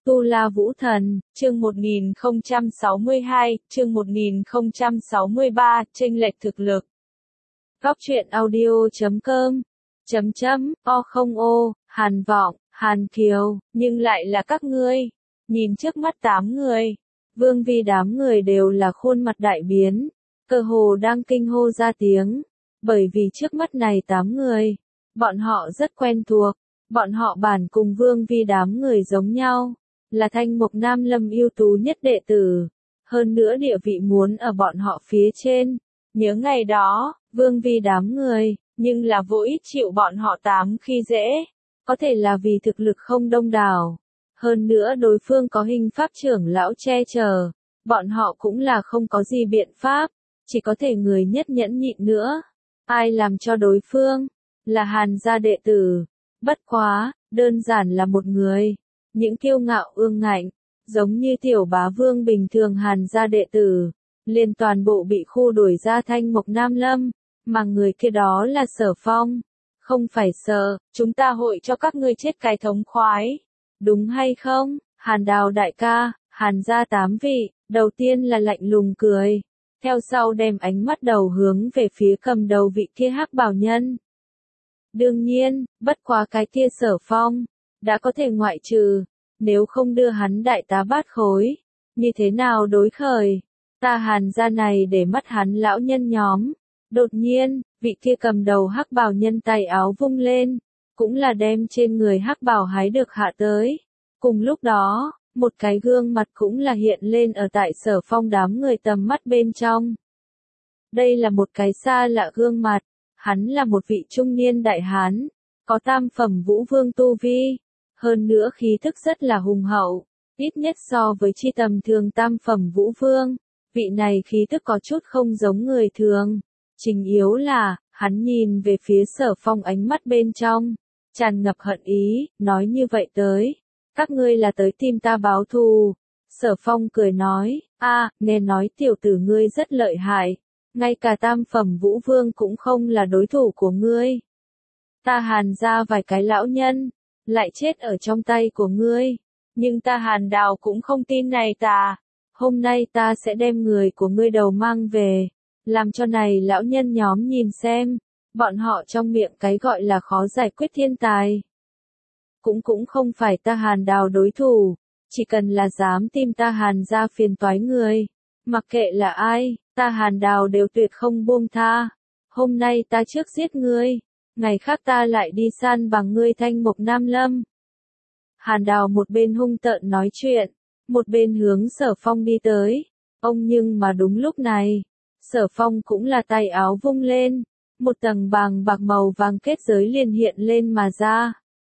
Tu La Vũ Thần, chương 1062, chương 1063, chênh lệch thực lực. Góc truyện audio.com O không ô, Hàn Vọng, Hàn Kiều, nhưng lại là các ngươi. Nhìn trước mắt 8 người, Vương Vi đám người đều là khuôn mặt đại biến, cơ hồ đang kinh hô ra tiếng, bởi vì trước mắt này 8 người, bọn họ rất quen thuộc, bọn họ bản cùng Vương Vi đám người giống nhau, là Thanh Mục Nam Lâm ưu tú nhất đệ tử, hơn nữa địa vị muốn ở bọn họ phía trên. Nhớ ngày đó, Vương Vi đám người, nhưng là vô ít chịu bọn họ 8 khi dễ, có thể là vì thực lực không đông đảo. Hơn nữa đối phương có hình pháp trưởng lão che chở, bọn họ cũng là không có gì biện pháp, chỉ có thể người nhất nhẫn nhịn nữa. Ai làm cho đối phương? Là Hàn gia đệ tử. Bất quá, đơn giản là một người. Những kiêu ngạo ương ngạnh, giống như tiểu bá vương bình thường Hàn gia đệ tử, liền toàn bộ bị khu đuổi ra Thanh Mục Nam Lâm, mà người kia đó là Sở Phong. Không phải sợ, chúng ta hội cho các ngươi chết cái thống khoái. Đúng hay không, Hàn Đào đại ca, Hàn gia 8 vị, đầu tiên là lạnh lùng cười, theo sau đem ánh mắt đầu hướng về phía cầm đầu vị kia hắc bào nhân. Đương nhiên, bất quá cái kia Sở Phong, đã có thể ngoại trừ, nếu không đưa hắn đại tá bát khối, như thế nào đối khởi, ta Hàn gia này để mắt hắn lão nhân nhóm. Đột nhiên, vị kia cầm đầu hắc bào nhân tay áo vung lên, cũng là đem trên người hắc bào hái được hạ tới. Cùng lúc đó, một cái gương mặt cũng là hiện lên ở tại Sở Phong đám người tầm mắt bên trong. Đây là một cái xa lạ gương mặt, hắn là một vị trung niên đại hán, có tam phẩm vũ vương tu vi, hơn nữa khí thức rất là hùng hậu, ít nhất so với chi tầm thường tam phẩm vũ vương, vị này khí thức có chút không giống người thường. Chính yếu là, hắn nhìn về phía Sở Phong ánh mắt bên trong, tràn ngập hận ý, nói như vậy tới, các ngươi là tới tìm ta báo thù. Sở Phong cười nói, nghe nói tiểu tử ngươi rất lợi hại, ngay cả tam phẩm vũ vương cũng không là đối thủ của ngươi. Ta Hàn ra vài cái lão nhân, lại chết ở trong tay của ngươi, nhưng ta Hàn Đào cũng không tin này ta, hôm nay ta sẽ đem người của ngươi đầu mang về. Làm cho này lão nhân nhóm nhìn xem, bọn họ trong miệng cái gọi là khó giải quyết thiên tài. Cũng không phải ta Hàn Đào đối thủ, chỉ cần là dám tìm ta Hàn ra phiền toái người. Mặc kệ là ai, ta Hàn Đào đều tuyệt không buông tha. Hôm nay ta trước giết ngươi, ngày khác ta lại đi san bằng ngươi Thanh Mục Nam Lâm. Hàn Đào một bên hung tợn nói chuyện, một bên hướng Sở Phong đi tới. Nhưng mà đúng lúc này, Sở Phong cũng là tay áo vung lên, một tầng bàng bạc màu vàng kết giới liền hiện lên mà ra.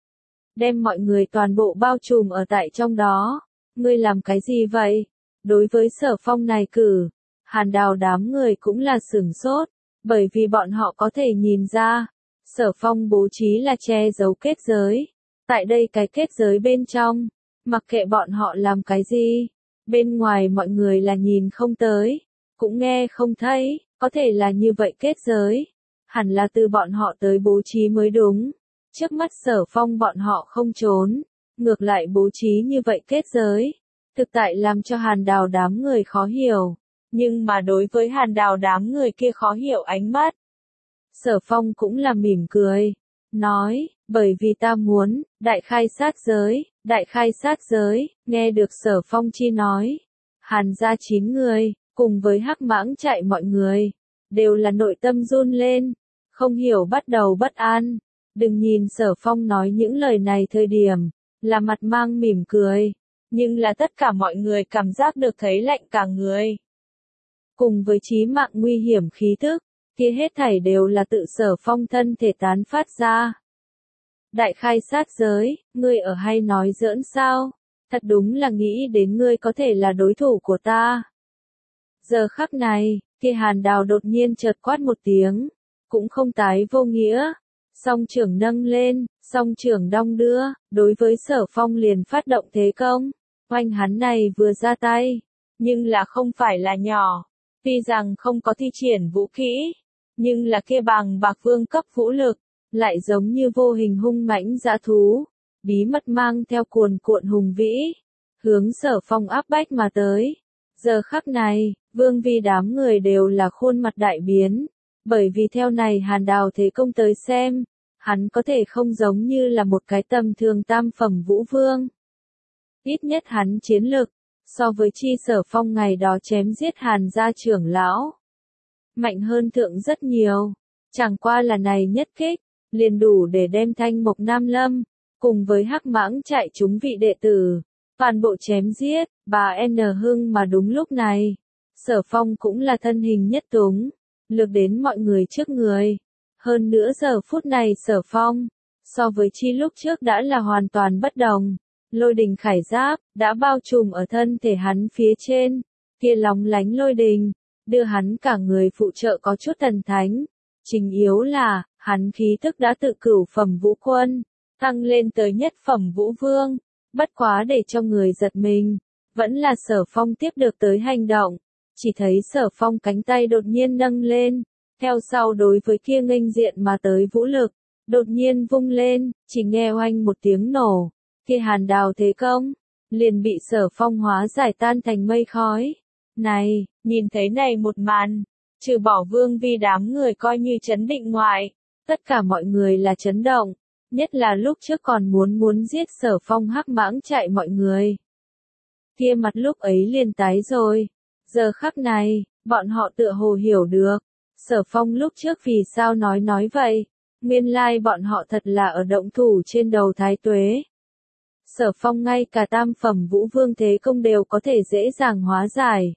Đem mọi người toàn bộ bao trùm ở tại trong đó. Ngươi làm cái gì vậy? Đối với Sở Phong này cử, Hàn Đào đám người cũng là sửng sốt, bởi vì bọn họ có thể nhìn ra, Sở Phong bố trí là che giấu kết giới. Tại đây cái kết giới bên trong, mặc kệ bọn họ làm cái gì, bên ngoài mọi người là nhìn không tới, cũng nghe không thấy, có thể là như vậy kết giới, hẳn là từ bọn họ tới bố trí mới đúng. Trước mắt Sở Phong bọn họ không trốn, ngược lại bố trí như vậy kết giới, thực tại làm cho Hàn Đào đám người khó hiểu, nhưng mà đối với Hàn Đào đám người kia khó hiểu ánh mắt, Sở Phong cũng là mỉm cười, nói, bởi vì ta muốn, đại khai sát giới, nghe được Sở Phong chi nói, Hàn ra 9 người, cùng với Hắc Mãng chạy mọi người, đều là nội tâm run lên, không hiểu bắt đầu bất an. Đừng nhìn Sở Phong nói những lời này thời điểm, là mặt mang mỉm cười, nhưng là tất cả mọi người cảm giác được thấy lạnh cả người. Cùng với chí mạng nguy hiểm khí tức, kia hết thảy đều là tự Sở Phong thân thể tán phát ra. Đại khai sát giới, ngươi ở hay nói giỡn sao? Thật đúng là nghĩ đến ngươi có thể là đối thủ của ta. Giờ khắc này, kia Hàn Đào đột nhiên chợt quát một tiếng, cũng không tái vô nghĩa. Song trưởng nâng lên, song trưởng đong đưa, đối với Sở Phong liền phát động thế công. Oanh hắn này vừa ra tay, nhưng là không phải là nhỏ. Tuy rằng không có thi triển vũ kỹ, nhưng là kia bàng bạc vương cấp vũ lực, lại giống như vô hình hung mãnh dã thú, bí mật mang theo cuồn cuộn hùng vĩ, hướng Sở Phong áp bách mà tới. Giờ khắc này, Vương Vi đám người đều là khuôn mặt đại biến, bởi vì theo này Hàn Đào thế công tới xem, hắn có thể không giống như là một cái tầm thường tam phẩm vũ vương. Ít nhất hắn chiến lực, so với chi Sở Phong ngày đó chém giết Hàn gia trưởng lão, mạnh hơn thượng rất nhiều. Chẳng qua là này nhất kích, liền đủ để đem Thanh Mộc Nam Lâm, cùng với Hắc Mãng chạy chúng vị đệ tử, toàn bộ chém giết. Bà N Hưng mà đúng lúc này, Sở Phong cũng là thân hình nhất túng, lược đến mọi người trước người. Hơn nữa giờ phút này Sở Phong, so với chi lúc trước đã là hoàn toàn bất đồng. Lôi đình khải giáp, đã bao trùm ở thân thể hắn phía trên, kia lóng lánh lôi đình, đưa hắn cả người phụ trợ có chút thần thánh. Chính yếu là, hắn khí tức đã tự cửu phẩm vũ quân, tăng lên tới nhất phẩm vũ vương. Bất quá để cho người giật mình, vẫn là Sở Phong tiếp được tới hành động. Chỉ thấy Sở Phong cánh tay đột nhiên nâng lên, theo sau đối với kia nghênh diện mà tới vũ lực, đột nhiên vung lên, chỉ nghe oanh một tiếng nổ, kia Hàn Đào thế công, liền bị Sở Phong hóa giải tan thành mây khói. Này, nhìn thấy này một màn, trừ bỏ Vương Vi đám người coi như chấn định ngoại, tất cả mọi người là chấn động, nhất là lúc trước còn muốn giết Sở Phong Hắc Mãng chạy mọi người. Kia mặt lúc ấy liền tái rồi, giờ khắc này, bọn họ tựa hồ hiểu được, Sở Phong lúc trước vì sao nói vậy, nguyên lai bọn họ thật là ở động thủ trên đầu Thái Tuế. Sở Phong ngay cả tam phẩm vũ vương thế công đều có thể dễ dàng hóa giải.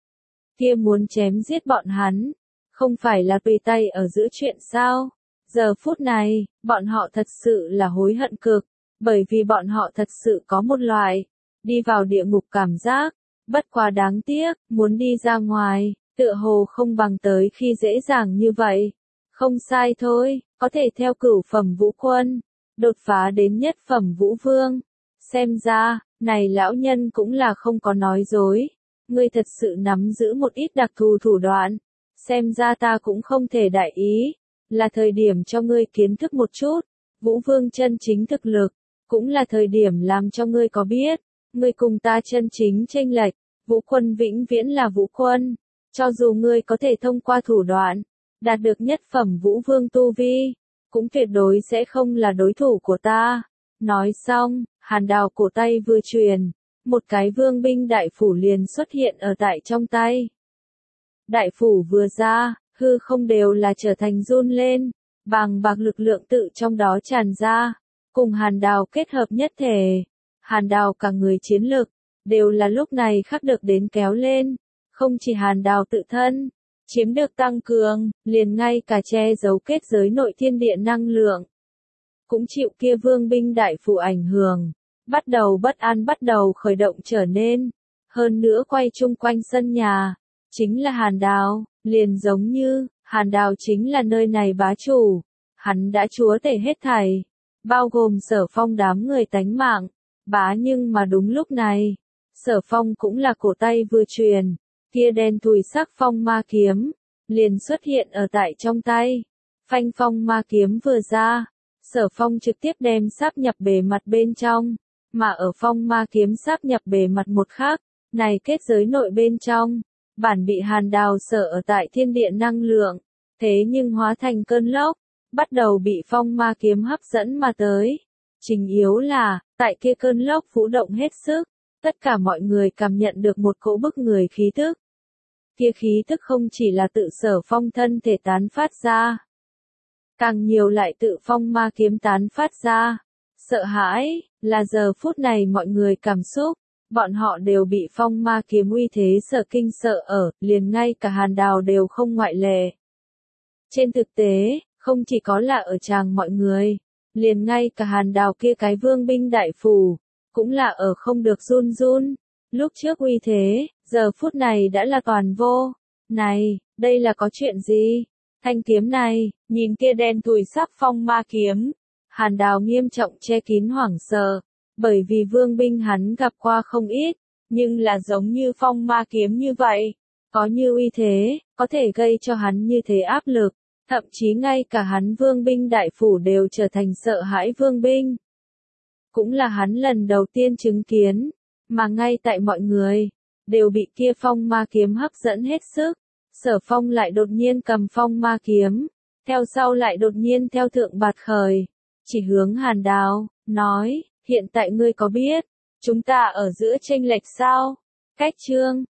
Kia muốn chém giết bọn hắn, không phải là tùy tay ở giữa chuyện sao? Giờ phút này, bọn họ thật sự là hối hận cực, bởi vì bọn họ thật sự có một loại đi vào địa ngục cảm giác, bất quá đáng tiếc, muốn đi ra ngoài, tựa hồ không bằng tới khi dễ dàng như vậy. Không sai thôi, có thể theo cửu phẩm vũ quân, đột phá đến nhất phẩm vũ vương. Xem ra, này lão nhân cũng là không có nói dối. Ngươi thật sự nắm giữ một ít đặc thù thủ đoạn. Xem ra ta cũng không thể đại ý. Là thời điểm cho ngươi kiến thức một chút. Vũ vương chân chính thực lực. Cũng là thời điểm làm cho ngươi có biết. Ngươi cùng ta chân chính chênh lệch. Vũ quân vĩnh viễn là vũ quân. Cho dù ngươi có thể thông qua thủ đoạn, đạt được nhất phẩm vũ vương tu vi, cũng tuyệt đối sẽ không là đối thủ của ta. Nói xong, Hàn Đào cổ tay vừa truyền, một cái vương binh đại phủ liền xuất hiện ở tại trong tay. Đại phủ vừa ra, hư không đều là trở thành run lên, bàng bạc lực lượng tự trong đó tràn ra, cùng Hàn Đào kết hợp nhất thể. Hàn Đào cả người chiến lực, đều là lúc này khắc được đến kéo lên, không chỉ Hàn Đào tự thân, chiếm được tăng cường, liền ngay cả che giấu kết giới nội thiên địa năng lượng. Cũng chịu kia vương binh đại phủ ảnh hưởng, bắt đầu bất an bắt đầu khởi động trở nên, hơn nữa quay chung quanh sân nhà, chính là Hàn Đào, liền giống như, Hàn Đào chính là nơi này bá chủ, hắn đã chúa tể hết thảy, bao gồm Sở Phong đám người tánh mạng, nhưng mà đúng lúc này, Sở Phong cũng là cổ tay vừa truyền, kia đen thùi sắc phong ma kiếm, liền xuất hiện ở tại trong tay, phanh phong ma kiếm vừa ra. Sở Phong trực tiếp đem sáp nhập bề mặt bên trong, mà ở phong ma kiếm sáp nhập bề mặt một khác, này kết giới nội bên trong, bản bị Hàn Đào sở ở tại thiên địa năng lượng, thế nhưng hóa thành cơn lốc, bắt đầu bị phong ma kiếm hấp dẫn mà tới. Chính yếu là, tại kia cơn lốc vũ động hết sức, tất cả mọi người cảm nhận được một cỗ bức người khí tức. Kia khí tức không chỉ là tự Sở Phong thân thể tán phát ra, càng nhiều lại tự phong ma kiếm tán phát ra. Sợ hãi, là giờ phút này mọi người cảm xúc, bọn họ đều bị phong ma kiếm uy thế sợ kinh sợ ở, liền ngay cả Hàn Đào đều không ngoại lệ. Trên thực tế, không chỉ có là ở tràng mọi người, liền ngay cả Hàn Đào kia cái vương binh đại phủ, cũng là ở không được run run. Lúc trước uy thế, giờ phút này đã là toàn vô. Này, đây là có chuyện gì? Thanh kiếm này, nhìn kia đen thùi sắc phong ma kiếm, Hàn Đào nghiêm trọng che kín hoảng sợ, bởi vì vương binh hắn gặp qua không ít, nhưng là giống như phong ma kiếm như vậy, có như uy thế, có thể gây cho hắn như thế áp lực, thậm chí ngay cả hắn vương binh đại phủ đều trở thành sợ hãi vương binh. Cũng là hắn lần đầu tiên chứng kiến, mà ngay tại mọi người, đều bị kia phong ma kiếm hấp dẫn hết sức. Sở Phong lại đột nhiên cầm phong ma kiếm, theo sau lại đột nhiên theo thượng bạt khởi, chỉ hướng Hàn Đào, nói, hiện tại ngươi có biết, chúng ta ở giữa chênh lệch sao? Cách chương